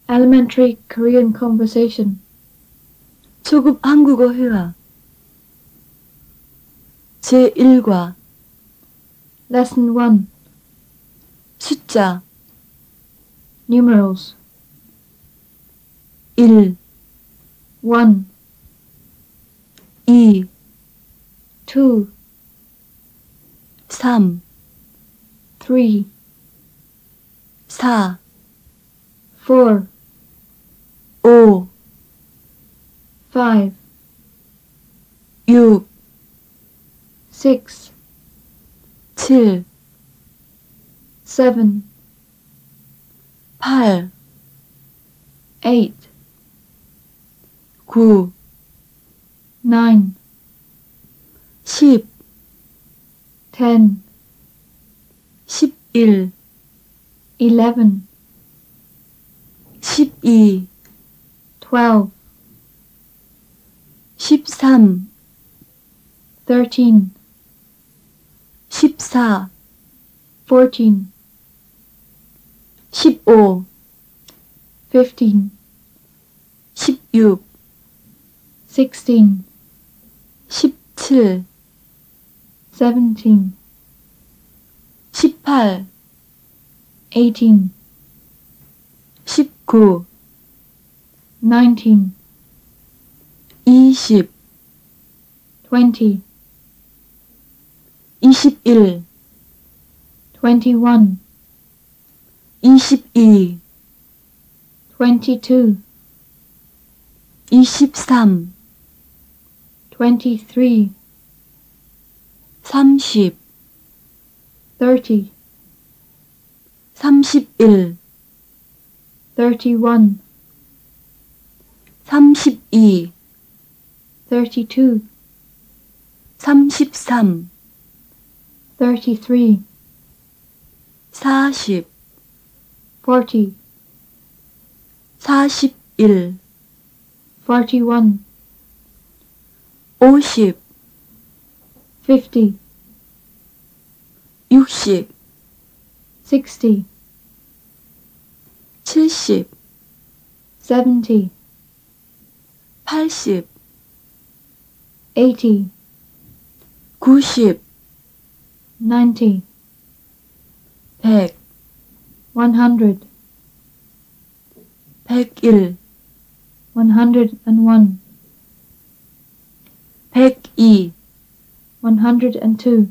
Elementary Korean Conversation. 초급 한국어 회화 제1과 Lesson 1. 숫자 Numerals. 1, 1, 2, 2, 3, 3, 4, 4, 5, 5, 6, 6, 7, 7, 8, 8, 9, 9, 10, 10, 11, 11, 12, 12, 13, 13, 14, 14, 15, 15, 16, 16, 17, 17, 18, 18, 19, 19, 20, 20, 21, 21, 22, 22, 23, 23, 30, 30, 31, 31, 32, 32, 33, 33, 40, 40, 41, 41, 50, 50, 60, 60, 70, 70, 80, 80, 90, 90, 100, 100, 101, 101, 102, 102,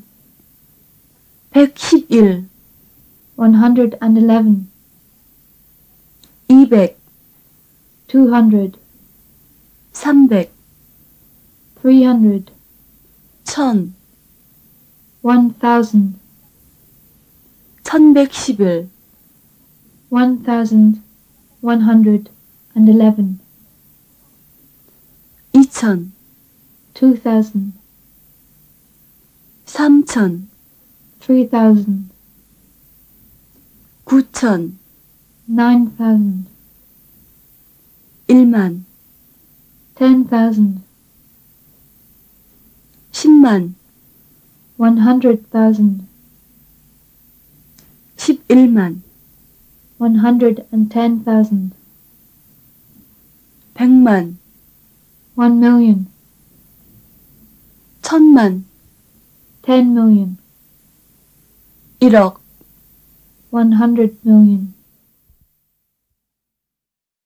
111, 111, 200, 200, 300, 300, 1000, 1000, 1111, 1111, 2000, 2000, 3000, 3000, 9000, 9000, 1만, 10,000, 10만, 100,000, 11만, 110,000, 100만, 1,000,000, 1000만, 10,000,000, 1억, 100,000,000,